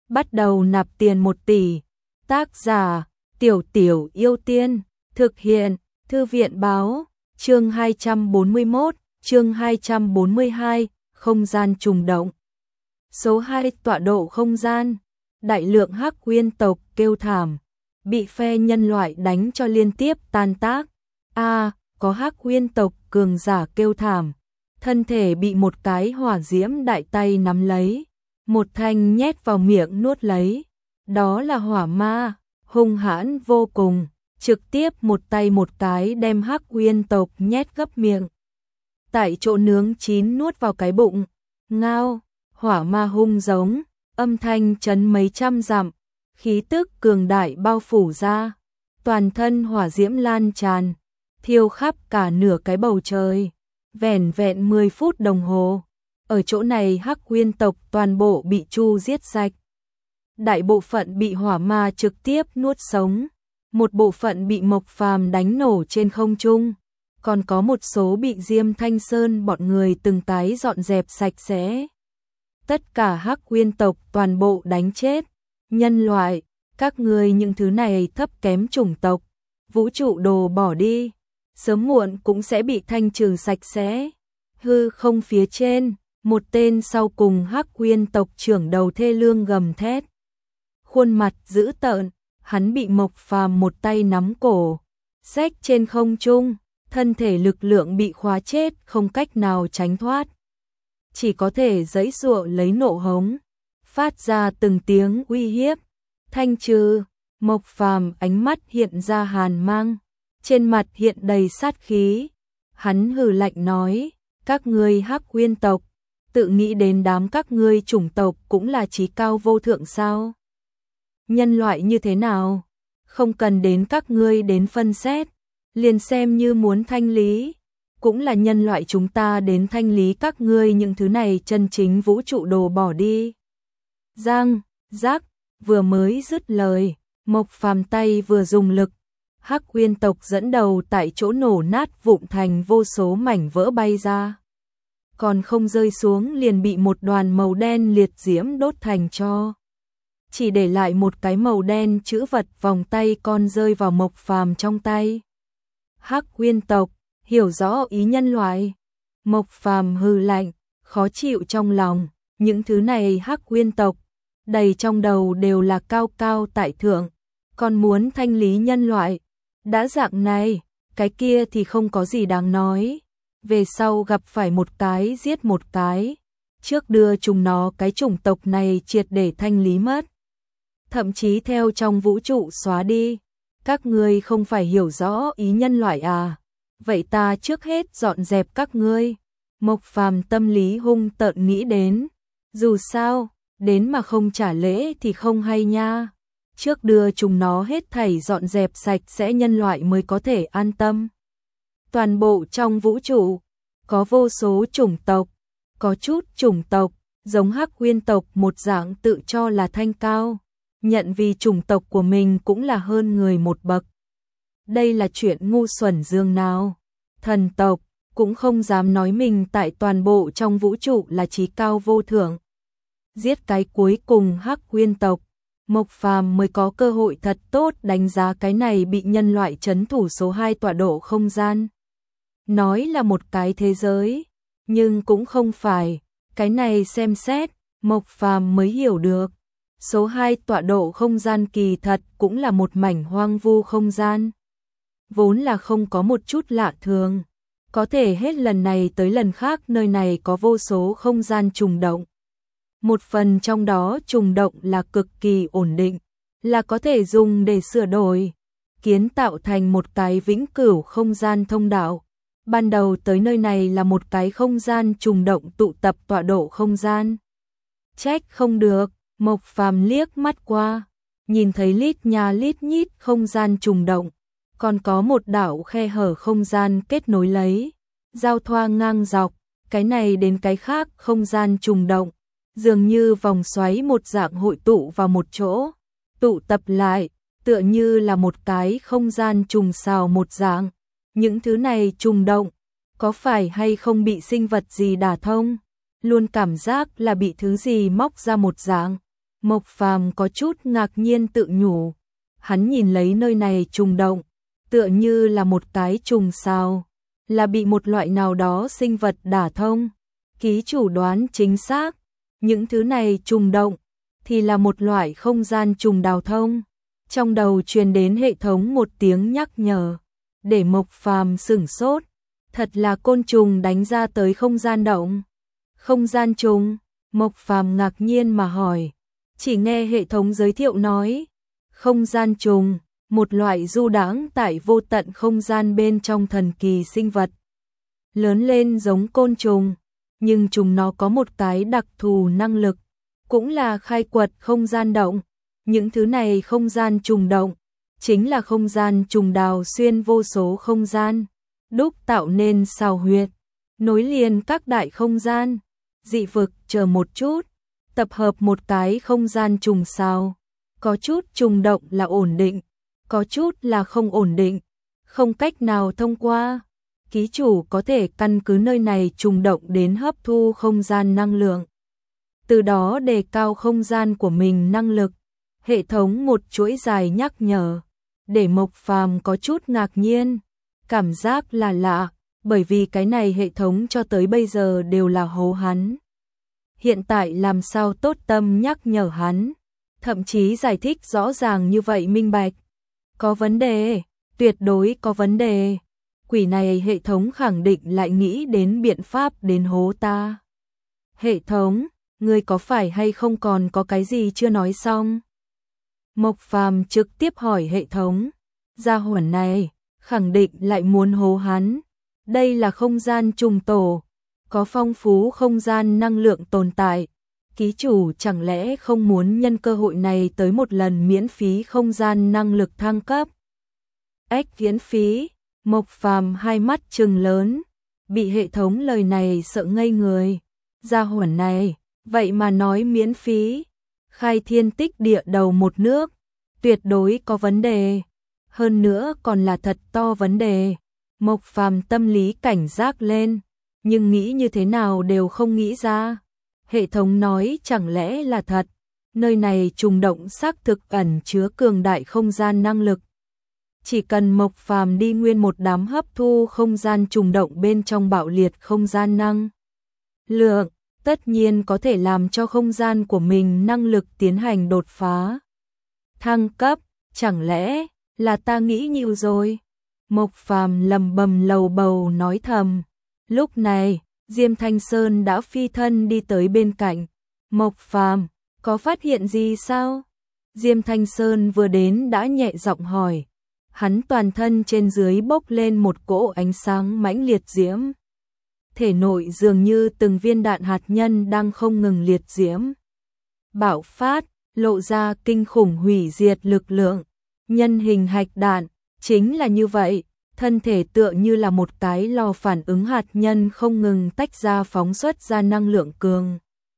bắt đầu nạp tiền 1 tỷ. Tác giả Tiểu Tiểu Yêu Tiên. Thực hiện Thư viện báo. Chương 241, chương 242, không gian trùng động. Số 2 tọa độ không gian. Đại lượng hắc nguyên tộc kêu thảm, bị phe nhân loại đánh cho liên tiếp tan tác. Có hắc nguyên tộc cường giả kêu thảm, thân thể bị một cái hỏa diễm đại tay nắm lấy, một thanh nhét vào miệng nuốt lấy. Đó là hỏa ma, hung hãn vô cùng, trực tiếp một tay một cái đem hắc nguyên tộc nhét gấp miệng. Tại chỗ nướng chín nuốt vào cái bụng. Ngao, hỏa ma hung giống, âm thanh chấn mấy trăm dặm, khí tức cường đại bao phủ ra, toàn thân hỏa diễm lan tràn, thiêu khắp cả nửa cái bầu trời. Vẻn vẹn 10 phút đồng hồ, ở chỗ này hắc nguyên tộc toàn bộ bị chu giết sạch. Đại bộ phận bị hỏa ma trực tiếp nuốt sống, một bộ phận bị Mộc Phàm đánh nổ trên không trung, còn có một số bị Diêm Thanh Sơn bọn người từng cái dọn dẹp sạch sẽ. Tất cả hắc nguyên tộc toàn bộ đánh chết. Nhân loại, các ngươi những thứ này thấp kém chủng tộc, vũ trụ đồ bỏ đi, sớm muộn cũng sẽ bị thanh trừ sạch sẽ. Hư không phía trên, một tên sau cùng hắc nguyên tộc trưởng đầu thê lương gầm thét. Khuôn mặt dữ tợn, hắn bị Mộc Phàm một tay nắm cổ, xách trên không trung, thân thể lực lượng bị khóa chết, không cách nào tránh thoát. Chỉ có thể giãy giụa lấy nộ hống, phát ra từng tiếng uy hiếp. Thanh trừ. Mộc Phàm ánh mắt hiện ra hàn mang, trên mặt hiện đầy sát khí. Hắn hừ lạnh nói, các ngươi hắc nguyên tộc, tự nghĩ đến đám các ngươi chủng tộc cũng là trí cao vô thượng sao? Nhân loại như thế nào? Không cần đến các ngươi đến phân xét, liền xem như muốn thanh lý, cũng là nhân loại chúng ta đến thanh lý các ngươi những thứ này chân chính vũ trụ đồ bỏ đi. Giang, giác, vừa mới dứt lời, Mộc Phàm tay vừa dùng lực, hắc nguyên tộc dẫn đầu tại chỗ nổ nát vụn thành vô số mảnh vỡ bay ra. Còn không rơi xuống liền bị một đoàn màu đen liệt diễm đốt thành tro. Chỉ để lại một cái màu đen chữ vật vòng tay con rơi vào Mộc Phàm trong tay. Hắc nguyên tộc, hiểu rõ ý nhân loại. Mộc Phàm hừ lạnh, khó chịu trong lòng, những thứ này hắc nguyên tộc, đầy trong đầu đều là cao cao tại thượng, còn muốn thanh lý nhân loại. Đã dạng này, cái kia thì không có gì đáng nói. Về sau gặp phải một cái giết một cái, trước đưa chúng nó cái chủng tộc này triệt để thanh lý mất. Thậm chí theo trong vũ trụ xóa đi. Các ngươi không phải hiểu rõ ý nhân loại à? Vậy ta trước hết dọn dẹp các ngươi. Mộc Phàm tâm lý hung tợn nghĩ đến. Dù sao, đến mà không trả lễ thì không hay nha. Trước đưa chúng nó hết thảy dọn dẹp sạch sẽ nhân loại mới có thể an tâm. Toàn bộ trong vũ trụ, có vô số chủng tộc, có chút chủng tộc, giống hắc nguyên tộc một dạng tự cho là thanh cao, nhận vì chủng tộc của mình cũng là hơn người một bậc. Đây là chuyện ngu xuẩn dương nào. Thần tộc cũng không dám nói mình tại toàn bộ trong vũ trụ là trí cao vô thượng. Giết cái cuối cùng hắc nguyên tộc, Mộc Phàm mới có cơ hội thật tốt đánh giá cái này bị nhân loại trấn thủ số 2 tọa độ không gian. Nói là một cái thế giới, nhưng cũng không phải. Cái này xem xét, Mộc Phàm mới hiểu được. Số 2 tọa độ không gian kỳ thật cũng là một mảnh hoang vu không gian. Vốn là không có một chút lạ thường. Có thể hết lần này tới lần khác nơi này có vô số không gian trùng động. Một phần trong đó trùng động là cực kỳ ổn định, là có thể dùng để sửa đổi, kiến tạo thành một cái vĩnh cửu không gian thông đạo. Ban đầu tới nơi này là một cái không gian trùng động tụ tập tọa độ không gian. Trách không được, Mộc Phàm liếc mắt qua, nhìn thấy lít nha lít nhít không gian trùng động, còn có một đạo khe hở không gian kết nối lấy, giao thoa ngang dọc, cái này đến cái khác không gian trùng động, dường như vòng xoáy một dạng hội tụ vào một chỗ, tụ tập lại, tựa như là một cái không gian trùng xào một dạng. Những thứ này trùng động, có phải hay không bị sinh vật gì đả thông, luôn cảm giác là bị thứ gì móc ra một dạng. Mộc Phàm có chút ngạc nhiên tự nhủ, hắn nhìn lấy nơi này trùng động, tựa như là một cái trùng sao, là bị một loại nào đó sinh vật đả thông. Ký chủ đoán chính xác, những thứ này trùng động thì là một loại không gian trùng đào thông. Trong đầu truyền đến hệ thống một tiếng nhắc nhở, để Mộc Phàm sửng sốt, thật là côn trùng đánh ra tới không gian động. Không gian trùng, Mộc Phàm ngạc nhiên mà hỏi, chỉ nghe hệ thống giới thiệu nói, không gian trùng, một loại du đãng tại vô tận không gian bên trong thần kỳ sinh vật. Lớn lên giống côn trùng, nhưng chúng nó có một cái đặc thù năng lực, cũng là khai quật không gian động. Những thứ này không gian trùng động, chính là không gian trùng đào xuyên vô số không gian, đúc tạo nên sao huyệt, nối liền các đại không gian, dị vực. Chờ một chút, tập hợp một cái không gian trùng sao, có chút trùng động là ổn định, có chút là không ổn định, không cách nào thông qua. Ký chủ có thể căn cứ nơi này trùng động đến hấp thu không gian năng lượng, từ đó đề cao không gian của mình năng lực. Hệ thống một chuỗi dài nhắc nhở, để Mộc Phàm có chút ngạc nhiên, cảm giác là lạ, bởi vì cái này hệ thống cho tới bây giờ đều là hố hắn. Hiện tại làm sao tốt tâm nhắc nhở hắn, thậm chí giải thích rõ ràng như vậy minh bạch. Có vấn đề, tuyệt đối có vấn đề. Quỷ này hệ thống khẳng định lại nghĩ đến biện pháp đến hố ta. Hệ thống, ngươi có phải hay không còn có cái gì chưa nói xong? Mộc Phàm trực tiếp hỏi hệ thống, gia hỏa này khẳng định lại muốn hố hắn. Đây là không gian trùng tổ, có phong phú không gian năng lượng tồn tại. Ký chủ chẳng lẽ không muốn nhân cơ hội này tới một lần miễn phí không gian năng lực thăng cấp? Ếch miễn phí, Mộc Phàm hai mắt trừng lớn, bị hệ thống lời này sợ ngây người. Gia hỏa này, vậy mà nói miễn phí, khai thiên tích địa đầu một nước, tuyệt đối có vấn đề, hơn nữa còn là thật to vấn đề. Mộc Phàm tâm lý cảnh giác lên, nhưng nghĩ như thế nào đều không nghĩ ra. Hệ thống nói chẳng lẽ là thật, nơi này trùng động xác thực ẩn chứa cường đại không gian năng lực. Chỉ cần Mộc Phàm đi nguyên một đám hấp thu không gian trùng động bên trong bạo liệt không gian năng lượng, tất nhiên có thể làm cho không gian của mình năng lực tiến hành đột phá, thăng cấp. Chẳng lẽ là ta nghĩ nhiều rồi? Mộc Phàm lầm bầm lầu bầu nói thầm. Lúc này, Diêm Thanh Sơn đã phi thân đi tới bên cạnh. Mộc Phàm, có phát hiện gì sao? Diêm Thanh Sơn vừa đến đã nhẹ giọng hỏi. Hắn toàn thân trên dưới bốc lên một cỗ ánh sáng mãnh liệt diễm. Thể nội dường như từng viên đạn hạt nhân đang không ngừng liệt diễm bạo phát, lộ ra kinh khủng hủy diệt lực lượng. Nhân hình hạch đạn, chính là như vậy, thân thể tựa như là một cái lò phản ứng hạt nhân không ngừng tách ra phóng xuất ra năng lượng cường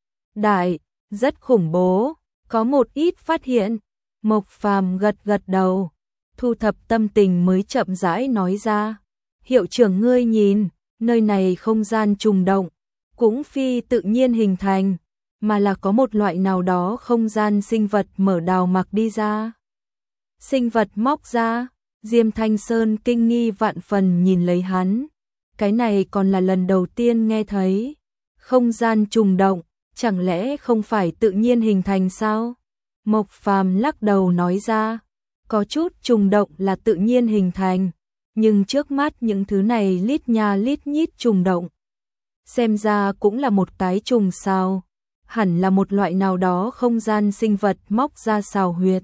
đại, rất khủng bố. Có một ít phát hiện. Mộc Phàm gật gật đầu, thu thập tâm tình mới chậm rãi nói ra. Hiệu trưởng ngươi nhìn, nơi này không gian trùng động, cũng phi tự nhiên hình thành, mà là có một loại nào đó không gian sinh vật mở đào mặc đi ra. Sinh vật móc ra, Diêm Thanh Sơn kinh nghi vạn phần nhìn lấy hắn. Cái này còn là lần đầu tiên nghe thấy. Không gian trùng động, chẳng lẽ không phải tự nhiên hình thành sao? Mộc Phàm lắc đầu nói ra, có chút trùng động là tự nhiên hình thành, nhưng trước mắt những thứ này lít nha lít nhít trùng động. Xem ra cũng là một cái trùng sao, hẳn là một loại nào đó không gian sinh vật móc ra sao huyệt.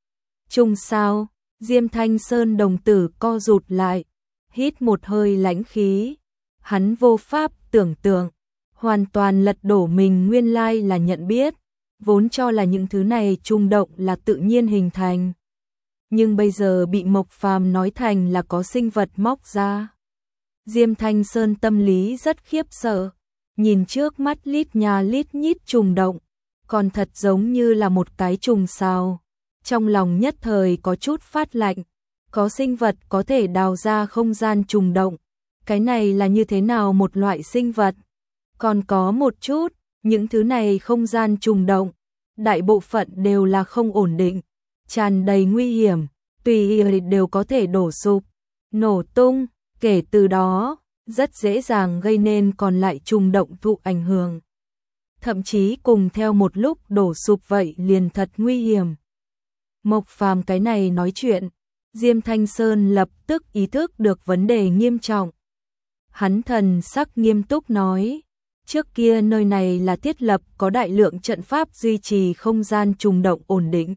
Trùng sao? Diêm Thanh Sơn đồng tử co rụt lại, hít một hơi lãnh khí. Hắn vô pháp tưởng tượng, hoàn toàn lật đổ mình nguyên lai là nhận biết, vốn cho là những thứ này trùng động là tự nhiên hình thành. Nhưng bây giờ bị Mộc Phàm nói thành là có sinh vật móc ra. Diêm Thanh Sơn tâm lý rất khiếp sợ, nhìn trước mắt lít nha lít nhít trùng động, còn thật giống như là một cái trùng sao. Trong lòng nhất thời có chút phát lạnh, có sinh vật có thể đào ra không gian trùng động. Cái này là như thế nào một loại sinh vật? Còn có một chút, những thứ này không gian trùng động, đại bộ phận đều là không ổn định, tràn đầy nguy hiểm, tùy đều có thể đổ sụp, nổ tung, kể từ đó, rất dễ dàng gây nên còn lại trùng động thụ ảnh hưởng. Thậm chí cùng theo một lúc đổ sụp vậy liền thật nguy hiểm. Mộc Phàm cái này nói chuyện, Diêm Thanh Sơn lập tức ý thức được vấn đề nghiêm trọng. Hắn thần sắc nghiêm túc nói, trước kia nơi này là thiết lập có đại lượng trận pháp duy trì không gian trùng động ổn định,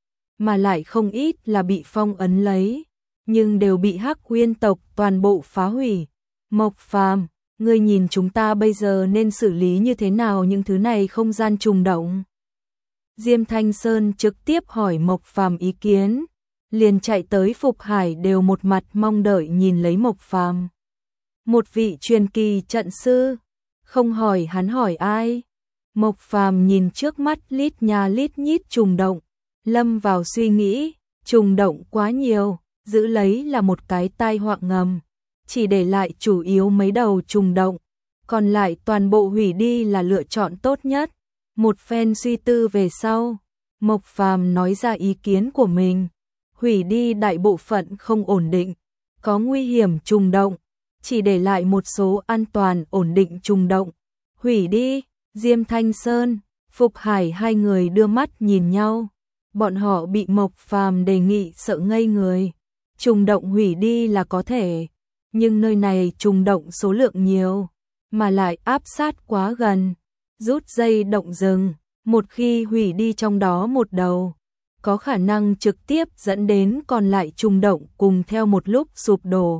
mà lại không ít là bị phong ấn lấy, nhưng đều bị Hắc Uyên tộc toàn bộ phá hủy. Mộc Phàm, ngươi nhìn chúng ta bây giờ nên xử lý như thế nào những thứ này không gian trùng động? Diêm Thanh Sơn trực tiếp hỏi Mộc Phàm ý kiến, liền chạy tới Phục Hải đều một mặt mong đợi nhìn lấy Mộc Phàm. Một vị truyền kỳ trận sư, không hỏi hắn hỏi ai. Mộc Phàm nhìn trước mắt lít nha lít nhít trùng động, lâm vào suy nghĩ, trùng động quá nhiều, giữ lấy là một cái tai họa ngầm, chỉ để lại chủ yếu mấy đầu trùng động, còn lại toàn bộ hủy đi là lựa chọn tốt nhất. Một phen suy tư về sau, Mộc Phàm nói ra ý kiến của mình, hủy đi đại bộ phận không ổn định, có nguy hiểm trùng động, chỉ để lại một số an toàn ổn định trùng động. Hủy đi. Diêm Thanh Sơn, Phục Hải hai người đưa mắt nhìn nhau, bọn họ bị Mộc Phàm đề nghị sợ ngây người. Trùng động hủy đi là có thể, nhưng nơi này trùng động số lượng nhiều, mà lại áp sát quá gần, rút dây động rừng, một khi hủy đi trong đó một đầu, có khả năng trực tiếp dẫn đến còn lại trùng động cùng theo một lúc sụp đổ.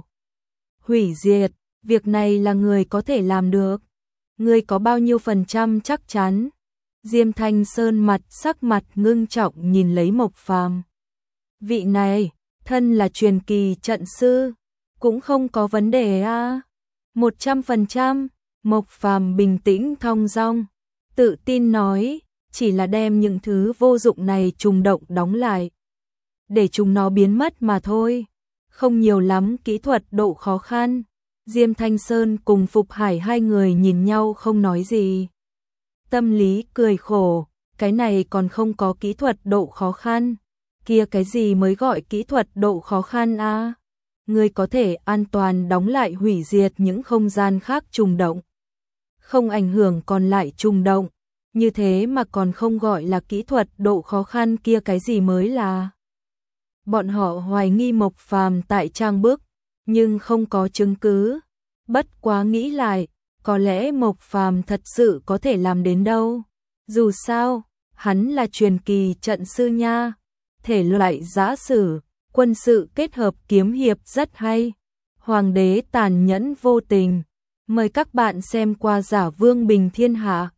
Hủy diệt, việc này là người có thể làm được. Ngươi có bao nhiêu phần trăm chắc chắn? Diêm Thanh Sơn sắc mặt ngưng trọng nhìn lấy Mộc Phàm. Vị này, thân là truyền kỳ trận sư, cũng không có vấn đề a. 100%, Mộc Phàm bình tĩnh thong dong, tự tin nói, chỉ là đem những thứ vô dụng này trùng động đóng lại, để chúng nó biến mất mà thôi, không nhiều lắm kỹ thuật độ khó khăn. Diêm Thanh Sơn cùng Phục Hải hai người nhìn nhau không nói gì. Tâm lý cười khổ, cái này còn không có kỹ thuật độ khó khăn, kia cái gì mới gọi kỹ thuật độ khó khăn a? Ngươi có thể an toàn đóng lại hủy diệt những không gian khác trùng động, không ảnh hưởng còn lại trùng động, như thế mà còn không gọi là kỹ thuật độ khó khăn, kia cái gì mới là? Bọn họ hoài nghi Mộc Phàm tại trang bức, nhưng không có chứng cứ. Bất quá nghĩ lại, có lẽ Mộc Phàm thật sự có thể làm đến đâu. Dù sao, hắn là truyền kỳ trận sư nha. Thể loại giã sử, quân sự kết hợp kiếm hiệp rất hay. Hoàng đế tàn nhẫn vô tình. Mời các bạn xem qua Giả Vương Bình Thiên Hạ.